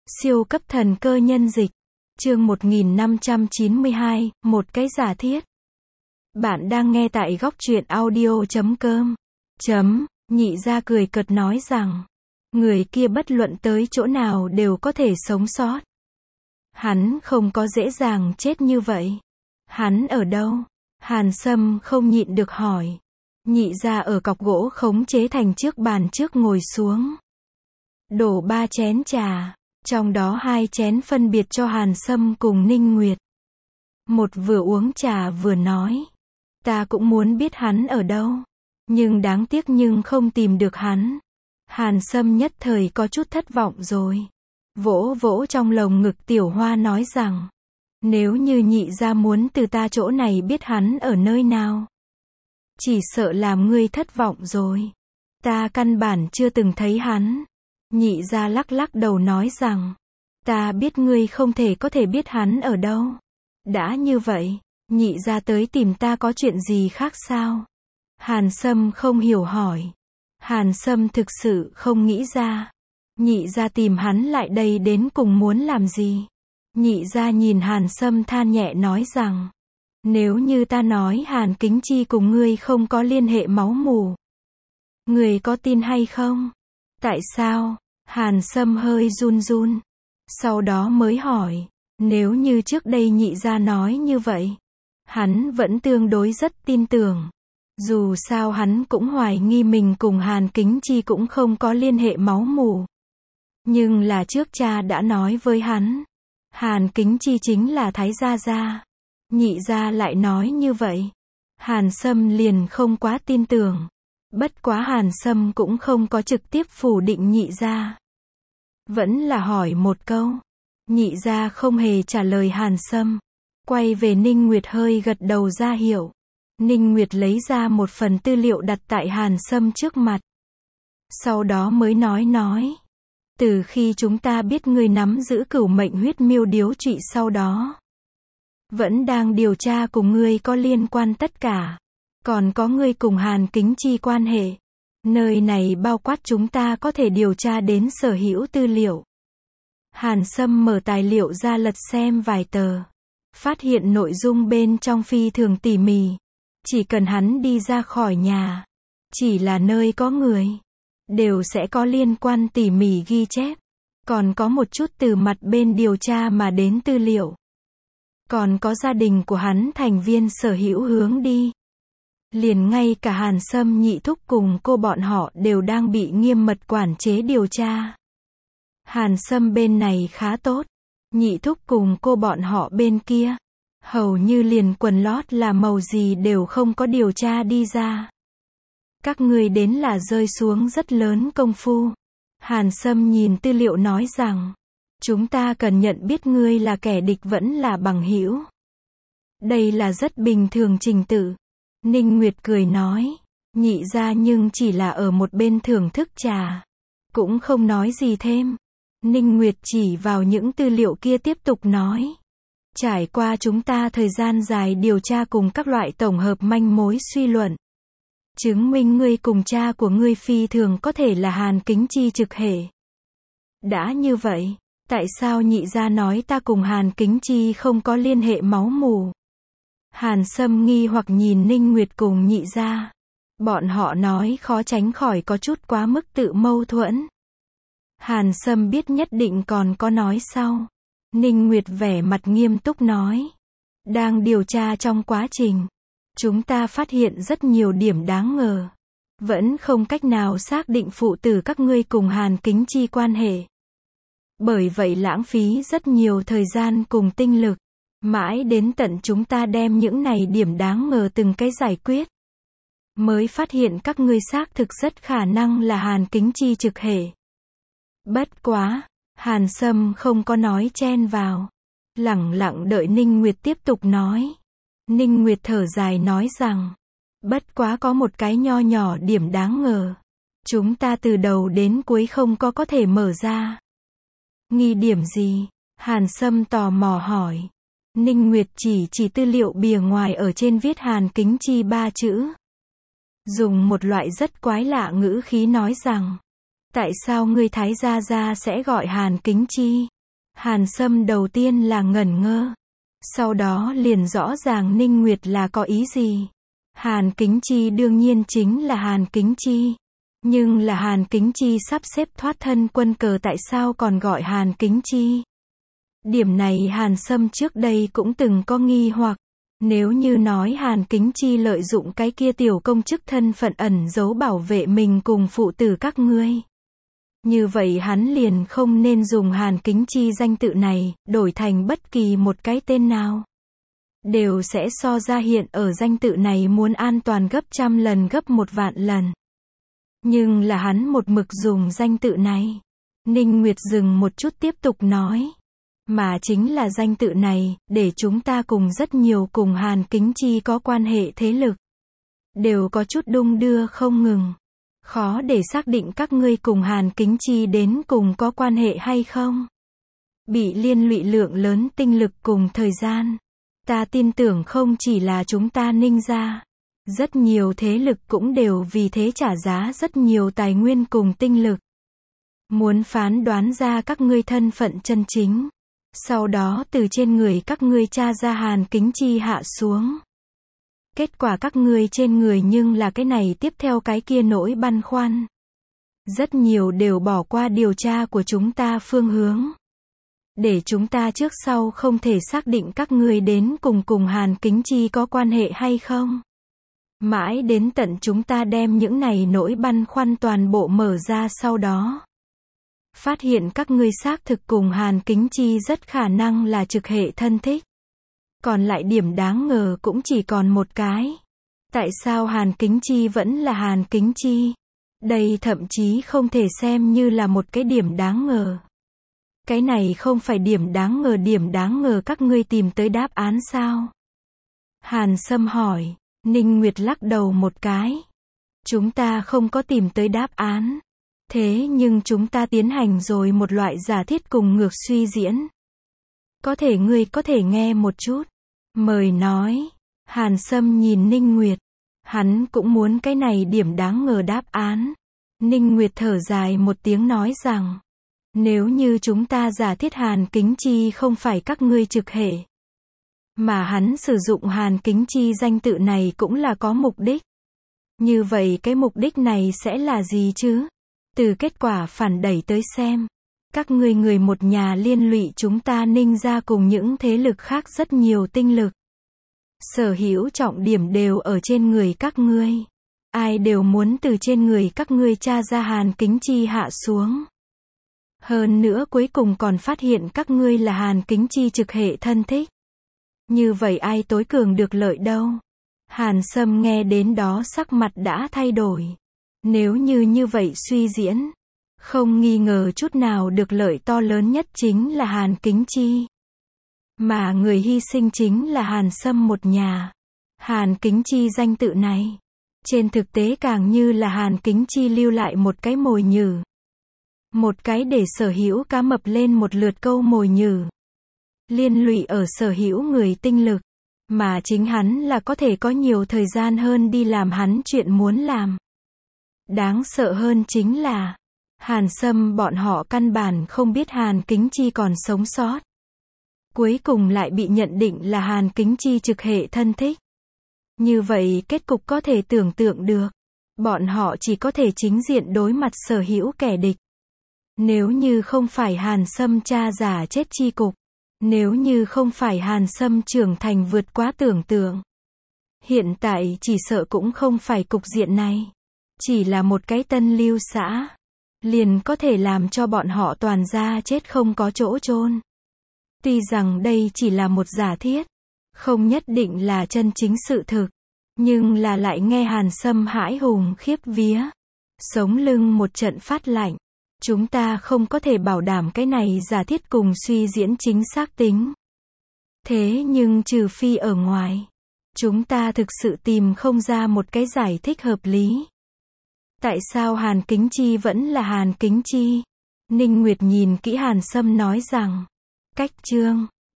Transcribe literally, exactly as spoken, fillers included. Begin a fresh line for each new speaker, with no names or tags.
Siêu cấp thần cơ nhân dịch. Chương một nghìn năm trăm chín mươi hai, một cái giả thiết. Bạn đang nghe tại góc truyện audio chấm com. Chấm, nhị gia cười cợt nói rằng, người kia bất luận tới chỗ nào đều có thể sống sót. Hắn không có dễ dàng chết như vậy. Hắn ở đâu? Hàn Sâm không nhịn được hỏi. Nhị gia ở cọc gỗ khống chế thành chiếc bàn trước ngồi xuống. Đổ ba chén trà. Trong đó hai chén phân biệt cho Hàn Sâm cùng Ninh Nguyệt. Một vừa uống trà vừa nói. Ta cũng muốn biết hắn ở đâu. Nhưng đáng tiếc nhưng không tìm được hắn. Hàn Sâm nhất thời có chút thất vọng rồi. Vỗ vỗ trong lồng ngực Tiểu Hoa nói rằng. Nếu như nhị gia muốn từ ta chỗ này biết hắn ở nơi nào. Chỉ sợ làm ngươi thất vọng rồi. Ta căn bản chưa từng thấy hắn. Nhị gia lắc lắc đầu nói rằng, ta biết ngươi không thể có thể biết hắn ở đâu. Đã như vậy, nhị gia tới tìm ta có chuyện gì khác sao? Hàn Sâm không hiểu hỏi. Hàn Sâm thực sự không nghĩ ra. Nhị gia tìm hắn lại đây đến cùng muốn làm gì? Nhị gia nhìn Hàn Sâm than nhẹ nói rằng, nếu như ta nói Hàn Kính Chi cùng ngươi không có liên hệ máu mủ, ngươi có tin hay không? Tại sao? Hàn Sâm hơi run run. Sau đó mới hỏi, nếu như trước đây nhị gia nói như vậy, hắn vẫn tương đối rất tin tưởng. Dù sao hắn cũng hoài nghi mình cùng Hàn Kính Chi cũng không có liên hệ máu mủ. Nhưng là trước cha đã nói với hắn, Hàn Kính Chi chính là Thái gia gia. Nhị gia lại nói như vậy. Hàn Sâm liền không quá tin tưởng. Bất quá Hàn Sâm cũng không có trực tiếp phủ định nhị gia. Vẫn là hỏi một câu. Nhị gia không hề trả lời Hàn Sâm. Quay về Ninh Nguyệt hơi gật đầu ra hiệu. Ninh Nguyệt lấy ra một phần tư liệu đặt tại Hàn Sâm trước mặt. Sau đó mới nói nói. Từ khi chúng ta biết ngươi nắm giữ cửu mệnh huyết miêu điếu trụy sau đó. Vẫn đang điều tra cùng ngươi có liên quan tất cả. Còn có ngươi cùng Hàn Kính Chi quan hệ. Nơi này bao quát chúng ta có thể điều tra đến sở hữu tư liệu. Hàn Sâm mở tài liệu ra lật xem vài tờ. Phát hiện nội dung bên trong phi thường tỉ mỉ. Chỉ cần hắn đi ra khỏi nhà. Chỉ là nơi có người. Đều sẽ có liên quan tỉ mỉ ghi chép. Còn có một chút từ mặt bên điều tra mà đến tư liệu. Còn có gia đình của hắn thành viên sở hữu hướng đi. Liền ngay cả Hàn Sâm nhị thúc cùng cô bọn họ đều đang bị nghiêm mật quản chế điều tra. Hàn Sâm bên này khá tốt. Nhị thúc cùng cô bọn họ bên kia. Hầu như liền quần lót là màu gì đều không có điều tra đi ra. Các ngươi đến là rơi xuống rất lớn công phu. Hàn Sâm nhìn tư liệu nói rằng. Chúng ta cần nhận biết ngươi là kẻ địch vẫn là bằng hữu. Đây là rất bình thường trình tự. Ninh Nguyệt cười nói. Nhị gia nhưng chỉ là ở một bên thưởng thức trà. Cũng không nói gì thêm. Ninh Nguyệt chỉ vào những tư liệu kia tiếp tục nói. Trải qua chúng ta thời gian dài điều tra cùng các loại tổng hợp manh mối suy luận. Chứng minh ngươi cùng cha của ngươi phi thường có thể là Hàn Kính Chi trực hệ. Đã như vậy, tại sao nhị gia nói ta cùng Hàn Kính Chi không có liên hệ máu mủ? Hàn Sâm nghi hoặc nhìn Ninh Nguyệt cùng nhị gia. Bọn họ nói khó tránh khỏi có chút quá mức tự mâu thuẫn. Hàn Sâm biết nhất định còn có nói sau. Ninh Nguyệt vẻ mặt nghiêm túc nói. Đang điều tra trong quá trình. Chúng ta phát hiện rất nhiều điểm đáng ngờ. Vẫn không cách nào xác định phụ tử các ngươi cùng Hàn Kính Chi quan hệ. Bởi vậy lãng phí rất nhiều thời gian cùng tinh lực. Mãi đến tận chúng ta đem những này điểm đáng ngờ từng cái giải quyết. Mới phát hiện các ngươi xác thực rất khả năng là Hàn Kính Chi trực hệ. Bất quá, Hàn Sâm không có nói chen vào. Lẳng lặng đợi Ninh Nguyệt tiếp tục nói. Ninh Nguyệt thở dài nói rằng. Bất quá có một cái nho nhỏ điểm đáng ngờ. Chúng ta từ đầu đến cuối không có có thể mở ra. Nghi điểm gì? Hàn Sâm tò mò hỏi. Ninh Nguyệt chỉ chỉ tư liệu bìa ngoài ở trên viết Hàn Kính Chi ba chữ. Dùng một loại rất quái lạ ngữ khí nói rằng. Tại sao ngươi Thái gia gia sẽ gọi Hàn Kính Chi? Hàn Sâm đầu tiên là ngẩn ngơ. Sau đó liền rõ ràng Ninh Nguyệt là có ý gì. Hàn Kính Chi đương nhiên chính là Hàn Kính Chi. Nhưng là Hàn Kính Chi sắp xếp thoát thân quân cờ, tại sao còn gọi Hàn Kính Chi? Điểm này Hàn Sâm trước đây cũng từng có nghi hoặc. Nếu như nói Hàn Kính Chi lợi dụng cái kia tiểu công chức thân phận ẩn giấu bảo vệ mình cùng phụ tử các ngươi, như vậy hắn liền không nên dùng Hàn Kính Chi danh tự này, đổi thành bất kỳ một cái tên nào. Đều sẽ so ra hiện ở danh tự này muốn an toàn gấp trăm lần gấp một vạn lần. Nhưng là hắn một mực dùng danh tự này. Ninh Nguyệt dừng một chút tiếp tục nói. Mà chính là danh tự này, để chúng ta cùng rất nhiều cùng Hàn Kính Chi có quan hệ thế lực, đều có chút đung đưa không ngừng. Khó để xác định các ngươi cùng Hàn Kính Chi đến cùng có quan hệ hay không. Bị liên lụy lượng lớn tinh lực cùng thời gian. Ta tin tưởng không chỉ là chúng ta Ninh gia. Rất nhiều thế lực cũng đều vì thế trả giá rất nhiều tài nguyên cùng tinh lực. Muốn phán đoán ra các ngươi thân phận chân chính. Sau đó từ trên người các ngươi tra ra Hàn Kính Chi hạ xuống. Kết quả các ngươi trên người nhưng là cái này tiếp theo cái kia nỗi băn khoăn. Rất nhiều đều bỏ qua điều tra của chúng ta phương hướng. Để chúng ta trước sau không thể xác định các ngươi đến cùng cùng Hàn Kính Chi có quan hệ hay không. Mãi đến tận chúng ta đem những này nỗi băn khoăn toàn bộ mở ra sau đó. Phát hiện các ngươi xác thực cùng Hàn Kính Chi rất khả năng là trực hệ thân thích. Còn lại điểm đáng ngờ cũng chỉ còn một cái. Tại sao Hàn Kính Chi vẫn là Hàn Kính Chi? Đây thậm chí không thể xem như là một cái điểm đáng ngờ. Cái này không phải điểm đáng ngờ, điểm đáng ngờ các ngươi tìm tới đáp án sao? Hàn Sâm hỏi. Ninh Nguyệt lắc đầu một cái. Chúng ta không có tìm tới đáp án. Thế nhưng chúng ta tiến hành rồi một loại giả thiết cùng ngược suy diễn. Có thể ngươi có thể nghe một chút. Mời nói. Hàn Sâm nhìn Ninh Nguyệt. Hắn cũng muốn cái này điểm đáng ngờ đáp án. Ninh Nguyệt thở dài một tiếng nói rằng. Nếu như chúng ta giả thiết Hàn Kính Chi không phải các ngươi trực hệ. Mà hắn sử dụng Hàn Kính Chi danh tự này cũng là có mục đích. Như vậy cái mục đích này sẽ là gì chứ? Từ kết quả phản đẩy tới xem. Các ngươi người một nhà liên lụy chúng ta Ninh gia cùng những thế lực khác rất nhiều tinh lực. Sở hữu trọng điểm đều ở trên người các ngươi. Ai đều muốn từ trên người các ngươi tra ra Hàn Kính Chi hạ xuống. Hơn nữa cuối cùng còn phát hiện các ngươi là Hàn Kính Chi trực hệ thân thích. Như vậy ai tối cường được lợi đâu? Hàn Sâm nghe đến đó sắc mặt đã thay đổi. Nếu như như vậy suy diễn, không nghi ngờ chút nào được lợi to lớn nhất chính là Hàn Kính Chi. Mà người hy sinh chính là Hàn Sâm một nhà. Hàn Kính Chi danh tự này, trên thực tế càng như là Hàn Kính Chi lưu lại một cái mồi nhử. Một cái để sở hữu cá mập lên một lượt câu mồi nhử. Liên lụy ở sở hữu người tinh lực. Mà chính hắn là có thể có nhiều thời gian hơn đi làm hắn chuyện muốn làm. Đáng sợ hơn chính là Hàn Sâm bọn họ căn bản không biết Hàn Kính Chi còn sống sót. Cuối cùng lại bị nhận định là Hàn Kính Chi trực hệ thân thích. Như vậy kết cục có thể tưởng tượng được. Bọn họ chỉ có thể chính diện đối mặt sở hữu kẻ địch. Nếu như không phải Hàn Sâm cha giả chết chi cục. Nếu như không phải Hàn Sâm trưởng thành vượt quá tưởng tượng. Hiện tại chỉ sợ cũng không phải cục diện này. Chỉ là một cái tân lưu xã. Liền có thể làm cho bọn họ toàn ra chết không có chỗ chôn. Tuy rằng đây chỉ là một giả thiết. Không nhất định là chân chính sự thực. Nhưng là lại nghe Hàn Sâm hãi hùng khiếp vía. Sống lưng một trận phát lạnh. Chúng ta không có thể bảo đảm cái này giả thiết cùng suy diễn chính xác tính. Thế nhưng trừ phi ở ngoài, chúng ta thực sự tìm không ra một cái giải thích hợp lý. Tại sao Hàn Kính Chi vẫn là Hàn Kính Chi? Ninh Nguyệt nhìn kỹ Hàn Sâm nói rằng, cách chương